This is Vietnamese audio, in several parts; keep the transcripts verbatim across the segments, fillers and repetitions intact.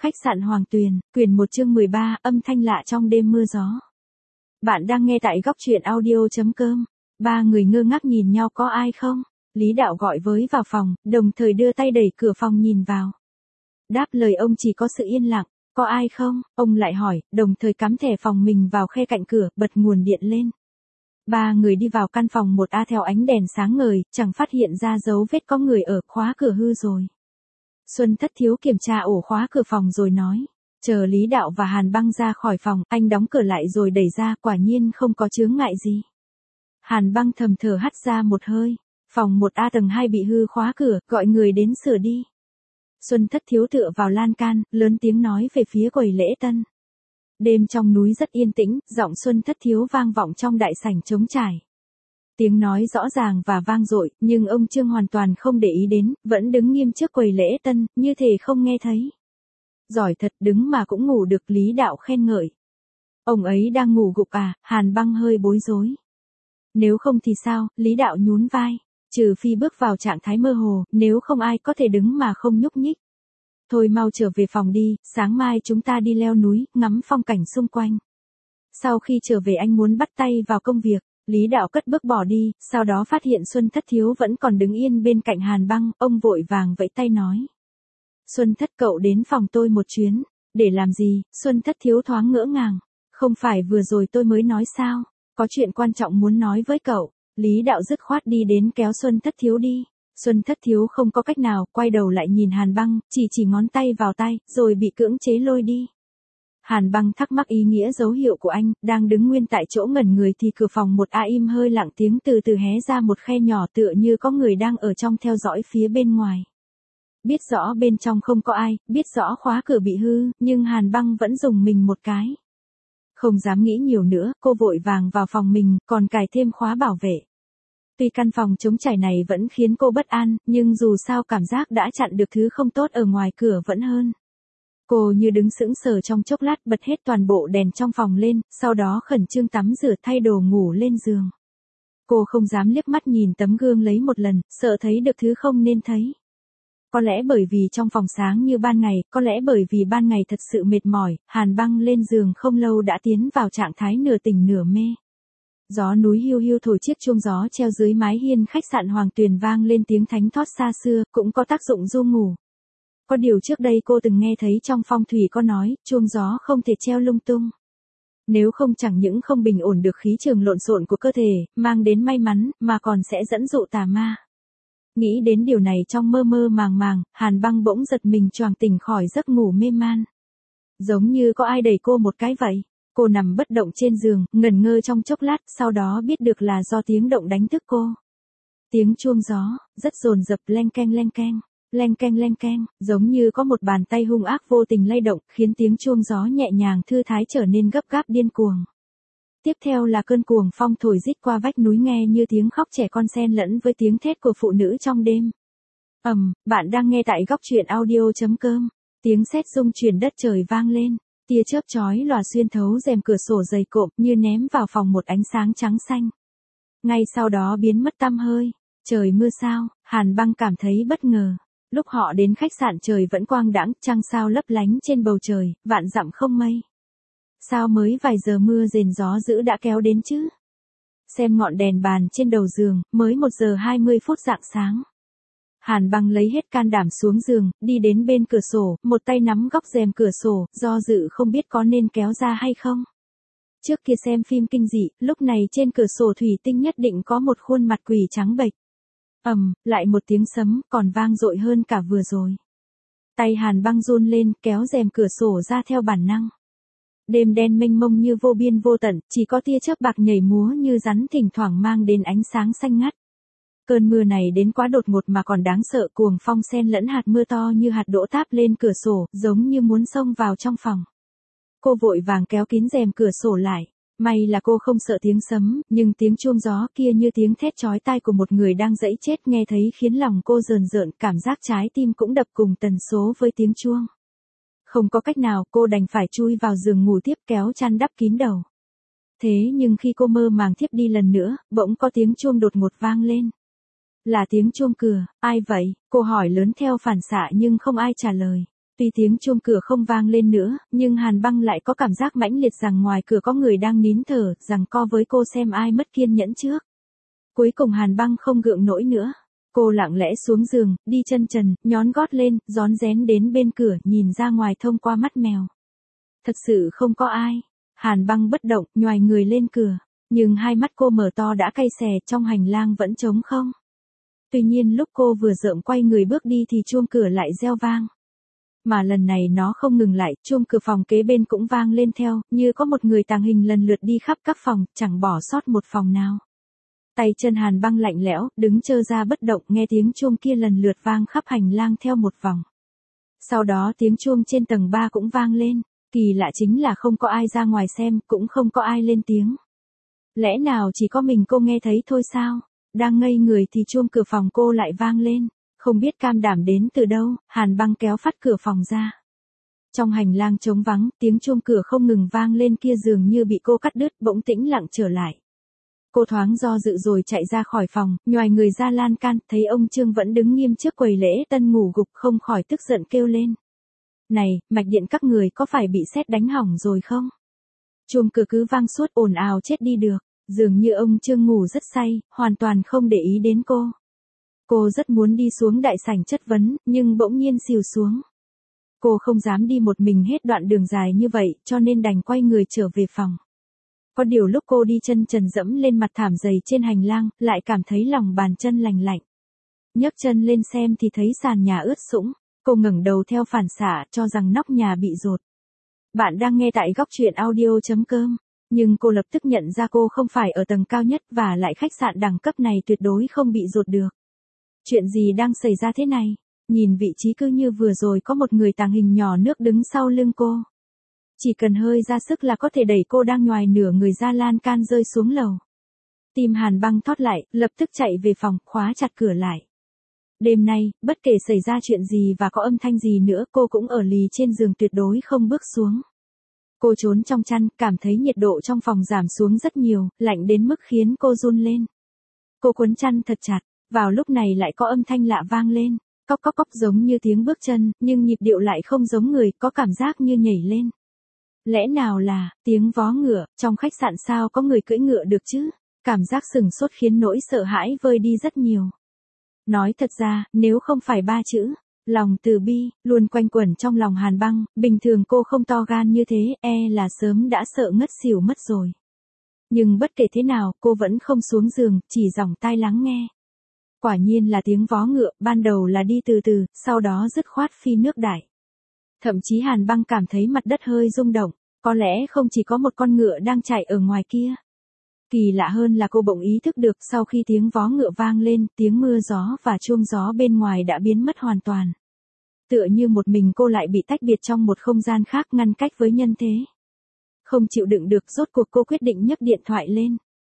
Khách sạn Hoàng Tuyền, quyển một chương mười ba, âm thanh lạ trong đêm mưa gió. Bạn đang nghe tại góc truyện audio.com. Ba người ngơ ngác nhìn nhau, có ai không? Lý Đạo gọi với vào phòng, đồng thời đưa tay đẩy cửa phòng nhìn vào. Đáp lời ông chỉ có sự yên lặng. Có ai không? Ông lại hỏi, đồng thời cắm thẻ phòng mình vào khe cạnh cửa, bật nguồn điện lên. Ba người đi vào căn phòng một A theo ánh đèn sáng ngời, chẳng phát hiện ra dấu vết có người ở, khóa cửa hư rồi. Xuân Thất Thiếu kiểm tra ổ khóa cửa phòng rồi nói. Chờ Lý Đạo và Hàn Băng ra khỏi phòng, anh đóng cửa lại rồi đẩy ra, quả nhiên không có chướng ngại gì. Hàn Băng thầm thở hắt ra một hơi. Phòng một A tầng hai bị hư khóa cửa, gọi người đến sửa đi. Xuân Thất Thiếu tựa vào lan can, lớn tiếng nói về phía quầy lễ tân. Đêm trong núi rất yên tĩnh, giọng Xuân Thất Thiếu vang vọng trong đại sảnh trống trải. Tiếng nói rõ ràng và vang dội, nhưng ông Trương hoàn toàn không để ý đến, vẫn đứng nghiêm trước quầy lễ tân, như thể không nghe thấy. Giỏi thật, đứng mà cũng ngủ được, Lý Đạo khen ngợi. Ông ấy đang ngủ gục à? Hàn Băng hơi bối rối. Nếu không thì sao? Lý Đạo nhún vai. Trừ phi bước vào trạng thái mơ hồ, nếu không ai có thể đứng mà không nhúc nhích. Thôi mau trở về phòng đi, sáng mai chúng ta đi leo núi, ngắm phong cảnh xung quanh. Sau khi trở về anh muốn bắt tay vào công việc. Lý Đạo cất bước bỏ đi, sau đó phát hiện Xuân Thất Thiếu vẫn còn đứng yên bên cạnh Hàn Băng, ông vội vàng vẫy tay nói. Xuân Thất, cậu đến phòng tôi một chuyến. Để làm gì? Xuân Thất Thiếu thoáng ngỡ ngàng. Không phải vừa rồi tôi mới nói sao? Có chuyện quan trọng muốn nói với cậu. Lý Đạo dứt khoát đi đến kéo Xuân Thất Thiếu đi. Xuân Thất Thiếu không có cách nào, quay đầu lại nhìn Hàn Băng, chỉ chỉ ngón tay vào tay, rồi bị cưỡng chế lôi đi. Hàn Băng thắc mắc ý nghĩa dấu hiệu của anh, đang đứng nguyên tại chỗ ngẩn người thì cửa phòng một A im hơi lặng, tiếng từ từ hé ra một khe nhỏ tựa như có người đang ở trong theo dõi phía bên ngoài. Biết rõ bên trong không có ai, biết rõ khóa cửa bị hư, nhưng Hàn Băng vẫn dùng mình một cái. Không dám nghĩ nhiều nữa, cô vội vàng vào phòng mình, còn cài thêm khóa bảo vệ. Tuy căn phòng trống trải này vẫn khiến cô bất an, nhưng dù sao cảm giác đã chặn được thứ không tốt ở ngoài cửa vẫn hơn. Cô như đứng sững sờ trong chốc lát, bật hết toàn bộ đèn trong phòng lên, sau đó khẩn trương tắm rửa thay đồ ngủ lên giường. Cô không dám liếc mắt nhìn tấm gương lấy một lần, sợ thấy được thứ không nên thấy. Có lẽ bởi vì trong phòng sáng như ban ngày, có lẽ bởi vì ban ngày thật sự mệt mỏi, Hàn Băng lên giường không lâu đã tiến vào trạng thái nửa tỉnh nửa mê. Gió núi hiu hiu thổi, chiếc chuông gió treo dưới mái hiên khách sạn Hoàng Tuyền vang lên tiếng thánh thót xa xưa, cũng có tác dụng du ngủ. Có điều trước đây cô từng nghe thấy trong phong thủy có nói, chuông gió không thể treo lung tung. Nếu không chẳng những không bình ổn được khí trường lộn xộn của cơ thể, mang đến may mắn, mà còn sẽ dẫn dụ tà ma. Nghĩ đến điều này trong mơ mơ màng màng, Hàn Băng bỗng giật mình choàng tỉnh khỏi giấc ngủ mê man. Giống như có ai đẩy cô một cái vậy. Cô nằm bất động trên giường, ngẩn ngơ trong chốc lát, sau đó biết được là do tiếng động đánh thức cô. Tiếng chuông gió, rất dồn dập, leng keng leng keng, leng keng leng keng, giống như có một bàn tay hung ác vô tình lay động, khiến tiếng chuông gió nhẹ nhàng thư thái trở nên gấp gáp điên cuồng. Tiếp theo là cơn cuồng phong thổi rít qua vách núi, nghe như tiếng khóc trẻ con xen lẫn với tiếng thét của phụ nữ trong đêm. Ầm, um, bạn đang nghe tại góc truyện audio.com. Tiếng sét rung chuyển đất trời vang lên. Tia chớp chói lòa xuyên thấu rèm cửa sổ dày cộm, như ném vào phòng một ánh sáng trắng xanh. Ngay sau đó biến mất tăm hơi. Trời mưa sao? Hàn Băng cảm thấy bất ngờ. Lúc họ đến khách sạn trời vẫn quang đãng, trăng sao lấp lánh trên bầu trời, vạn dặm không mây. Sao mới vài giờ mưa rền gió dữ đã kéo đến chứ? Xem ngọn đèn bàn trên đầu giường, mới một giờ hai mươi phút rạng sáng. Hàn Băng lấy hết can đảm xuống giường, đi đến bên cửa sổ, một tay nắm góc rèm cửa sổ, do dự không biết có nên kéo ra hay không. Trước kia xem phim kinh dị, lúc này trên cửa sổ thủy tinh nhất định có một khuôn mặt quỷ trắng bệch. Ầm, um, lại một tiếng sấm, còn vang dội hơn cả vừa rồi. Tay Hàn Băng run lên, kéo rèm cửa sổ ra theo bản năng. Đêm đen mênh mông như vô biên vô tận, chỉ có tia chớp bạc nhảy múa như rắn, thỉnh thoảng mang đến ánh sáng xanh ngắt. Cơn mưa này đến quá đột ngột mà còn đáng sợ, cuồng phong xen lẫn hạt mưa to như hạt đỗ táp lên cửa sổ, giống như muốn xông vào trong phòng. Cô vội vàng kéo kín rèm cửa sổ lại. May là cô không sợ tiếng sấm, nhưng tiếng chuông gió kia như tiếng thét chói tai của một người đang dẫy chết, nghe thấy khiến lòng cô rờn rợn, cảm giác trái tim cũng đập cùng tần số với tiếng chuông. Không có cách nào, cô đành phải chui vào giường ngủ tiếp, kéo chăn đắp kín đầu. Thế nhưng khi cô mơ màng thiếp đi lần nữa, bỗng có tiếng chuông đột ngột vang lên. Là tiếng chuông cửa. Ai vậy? Cô hỏi lớn theo phản xạ nhưng không ai trả lời. Tuy tiếng chuông cửa không vang lên nữa, nhưng Hàn Băng lại có cảm giác mãnh liệt rằng ngoài cửa có người đang nín thở, rằng co với cô xem ai mất kiên nhẫn trước. Cuối cùng Hàn Băng không gượng nổi nữa. Cô lặng lẽ xuống giường, đi chân trần, nhón gót lên, rón rén đến bên cửa, nhìn ra ngoài thông qua mắt mèo. Thật sự không có ai. Hàn Băng bất động, nhoài người lên cửa. Nhưng hai mắt cô mở to đã cay xè, trong hành lang vẫn trống không. Tuy nhiên lúc cô vừa dợm quay người bước đi thì chuông cửa lại reo vang. Mà lần này nó không ngừng lại, chuông cửa phòng kế bên cũng vang lên theo, như có một người tàng hình lần lượt đi khắp các phòng, chẳng bỏ sót một phòng nào. Tay chân Hàn Băng lạnh lẽo, đứng trơ ra bất động, nghe tiếng chuông kia lần lượt vang khắp hành lang theo một vòng. Sau đó tiếng chuông trên tầng ba cũng vang lên, kỳ lạ chính là không có ai ra ngoài xem, cũng không có ai lên tiếng. Lẽ nào chỉ có mình cô nghe thấy thôi sao? Đang ngây người thì chuông cửa phòng cô lại vang lên. Không biết cam đảm đến từ đâu, Hàn Băng kéo phắt cửa phòng ra. Trong hành lang trống vắng, tiếng chuông cửa không ngừng vang lên kia dường như bị cô cắt đứt, bỗng tĩnh lặng trở lại. Cô thoáng do dự rồi chạy ra khỏi phòng, nhoài người ra lan can, thấy ông Trương vẫn đứng nghiêm trước quầy lễ tân ngủ gục, không khỏi tức giận kêu lên. Này, mạch điện các người có phải bị sét đánh hỏng rồi không? Chuông cửa cứ vang suốt ồn ào chết đi được, dường như ông Trương ngủ rất say, hoàn toàn không để ý đến cô. Cô rất muốn đi xuống đại sảnh chất vấn, nhưng bỗng nhiên xìu xuống. Cô không dám đi một mình hết đoạn đường dài như vậy, cho nên đành quay người trở về phòng. Có điều lúc cô đi chân trần dẫm lên mặt thảm dày trên hành lang, lại cảm thấy lòng bàn chân lành lạnh. Nhấc chân lên xem thì thấy sàn nhà ướt sũng, cô ngẩng đầu theo phản xạ, cho rằng nóc nhà bị dột. Bạn đang nghe tại góc truyện audio chấm com, nhưng cô lập tức nhận ra cô không phải ở tầng cao nhất và lại khách sạn đẳng cấp này tuyệt đối không bị dột được. Chuyện gì đang xảy ra thế này? Nhìn vị trí cứ như vừa rồi có một người tàng hình nhỏ nước đứng sau lưng cô. Chỉ cần hơi ra sức là có thể đẩy cô đang nhoài nửa người ra lan can rơi xuống lầu. Tim Hàn Băng thót lại, lập tức chạy về phòng, khóa chặt cửa lại. Đêm nay, bất kể xảy ra chuyện gì và có âm thanh gì nữa, cô cũng ở lì trên giường tuyệt đối không bước xuống. Cô trốn trong chăn, cảm thấy nhiệt độ trong phòng giảm xuống rất nhiều, lạnh đến mức khiến cô run lên. Cô quấn chăn thật chặt. Vào lúc này lại có âm thanh lạ vang lên, cóc cóc cóc giống như tiếng bước chân, nhưng nhịp điệu lại không giống người, có cảm giác như nhảy lên. Lẽ nào là tiếng vó ngựa, trong khách sạn sao có người cưỡi ngựa được chứ? Cảm giác sừng sốt khiến nỗi sợ hãi vơi đi rất nhiều. Nói thật ra, nếu không phải ba chữ, lòng từ bi, luôn quanh quẩn trong lòng Hàn Băng, bình thường cô không to gan như thế, e là sớm đã sợ ngất xỉu mất rồi. Nhưng bất kể thế nào, cô vẫn không xuống giường, chỉ dòng tai lắng nghe. Quả nhiên là tiếng vó ngựa, ban đầu là đi từ từ, sau đó dứt khoát phi nước đại. Thậm chí Hàn Băng cảm thấy mặt đất hơi rung động, có lẽ không chỉ có một con ngựa đang chạy ở ngoài kia. Kỳ lạ hơn là cô bỗng ý thức được sau khi tiếng vó ngựa vang lên, tiếng mưa gió và chuông gió bên ngoài đã biến mất hoàn toàn. Tựa như một mình cô lại bị tách biệt trong một không gian khác ngăn cách với nhân thế. Không chịu đựng được rốt cuộc cô quyết định nhấc điện thoại lên.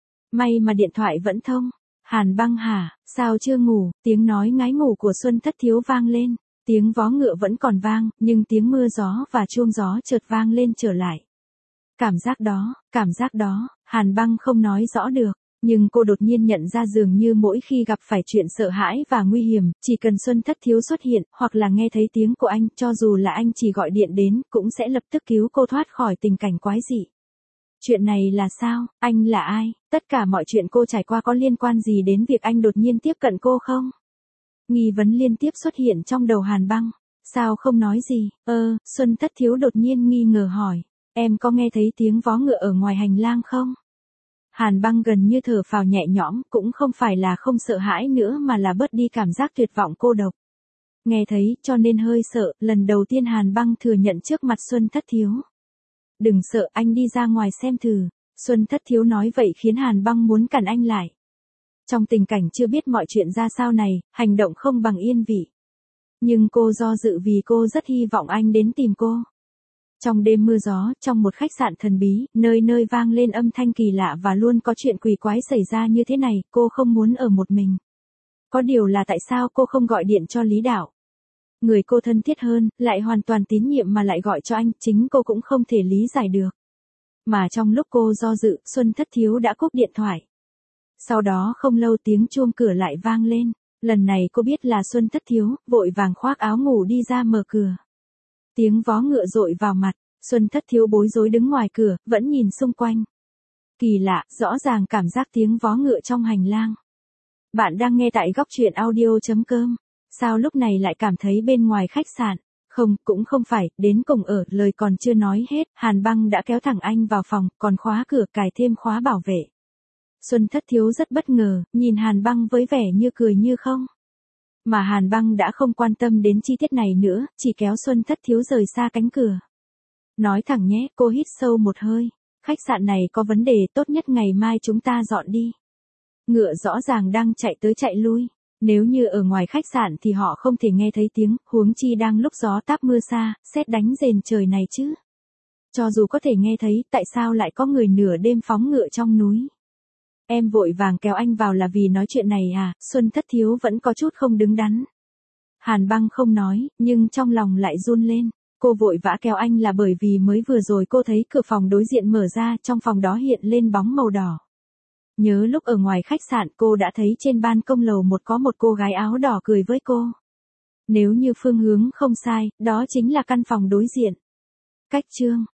May mà điện thoại vẫn thông. Hàn Băng hả, sao chưa ngủ, tiếng nói ngái ngủ của Xuân Thất Thiếu vang lên, tiếng vó ngựa vẫn còn vang, nhưng tiếng mưa gió và chuông gió chợt vang lên trở lại. Cảm giác đó, cảm giác đó, Hàn Băng không nói rõ được, nhưng cô đột nhiên nhận ra dường như mỗi khi gặp phải chuyện sợ hãi và nguy hiểm, chỉ cần Xuân Thất Thiếu xuất hiện, hoặc là nghe thấy tiếng của anh, cho dù là anh chỉ gọi điện đến, cũng sẽ lập tức cứu cô thoát khỏi tình cảnh quái dị. Chuyện này là sao, anh là ai, tất cả mọi chuyện cô trải qua có liên quan gì đến việc anh đột nhiên tiếp cận cô không? Nghi vấn liên tiếp xuất hiện trong đầu Hàn Băng, sao không nói gì, ơ, Xuân Thất Thiếu đột nhiên nghi ngờ hỏi, em có nghe thấy tiếng vó ngựa ở ngoài hành lang không? Hàn Băng gần như thở phào nhẹ nhõm, cũng không phải là không sợ hãi nữa mà là bớt đi cảm giác tuyệt vọng cô độc. Nghe thấy, cho nên hơi sợ, lần đầu tiên Hàn Băng thừa nhận trước mặt Xuân Thất Thiếu. Đừng sợ, anh đi ra ngoài xem thử. Xuân Thất Thiếu nói vậy khiến Hàn Băng muốn cản anh lại. Trong tình cảnh chưa biết mọi chuyện ra sao này, hành động không bằng yên vị. Nhưng cô do dự vì cô rất hy vọng anh đến tìm cô. Trong đêm mưa gió, trong một khách sạn thần bí, nơi nơi vang lên âm thanh kỳ lạ và luôn có chuyện quỷ quái xảy ra như thế này, cô không muốn ở một mình. Có điều là tại sao cô không gọi điện cho Lý Đạo? Người cô thân thiết hơn, lại hoàn toàn tín nhiệm mà lại gọi cho anh, chính cô cũng không thể lý giải được. Mà trong lúc cô do dự, Xuân Thất Thiếu đã cúp điện thoại. Sau đó không lâu tiếng chuông cửa lại vang lên, lần này cô biết là Xuân Thất Thiếu, vội vàng khoác áo ngủ đi ra mở cửa. Tiếng vó ngựa dội vào mặt, Xuân Thất Thiếu bối rối đứng ngoài cửa, vẫn nhìn xung quanh. Kỳ lạ, rõ ràng cảm giác tiếng vó ngựa trong hành lang. Bạn đang nghe tại góc truyện audio.com. Sao lúc này lại cảm thấy bên ngoài khách sạn? Không, cũng không phải, đến cùng ở, lời còn chưa nói hết, Hàn Băng đã kéo thẳng anh vào phòng, còn khóa cửa, cài thêm khóa bảo vệ. Xuân Thất Thiếu rất bất ngờ, nhìn Hàn Băng với vẻ như cười như không. Mà Hàn Băng đã không quan tâm đến chi tiết này nữa, chỉ kéo Xuân Thất Thiếu rời xa cánh cửa. Nói thẳng nhé, cô hít sâu một hơi. Khách sạn này có vấn đề, tốt nhất ngày mai chúng ta dọn đi. Ngựa rõ ràng đang chạy tới chạy lui. Nếu như ở ngoài khách sạn thì họ không thể nghe thấy tiếng, huống chi đang lúc gió táp mưa xa, sét đánh rền trời này chứ. Cho dù có thể nghe thấy, tại sao lại có người nửa đêm phóng ngựa trong núi? Em vội vàng kéo anh vào là vì nói chuyện này à? Xuân Thất Thiếu vẫn có chút không đứng đắn. Hàn Băng không nói, nhưng trong lòng lại run lên. Cô vội vã kéo anh là bởi vì mới vừa rồi cô thấy cửa phòng đối diện mở ra, trong phòng đó hiện lên bóng màu đỏ. Nhớ lúc ở ngoài khách sạn cô đã thấy trên ban công lầu một có một cô gái áo đỏ cười với cô. Nếu như phương hướng không sai, đó chính là căn phòng đối diện. Cách chương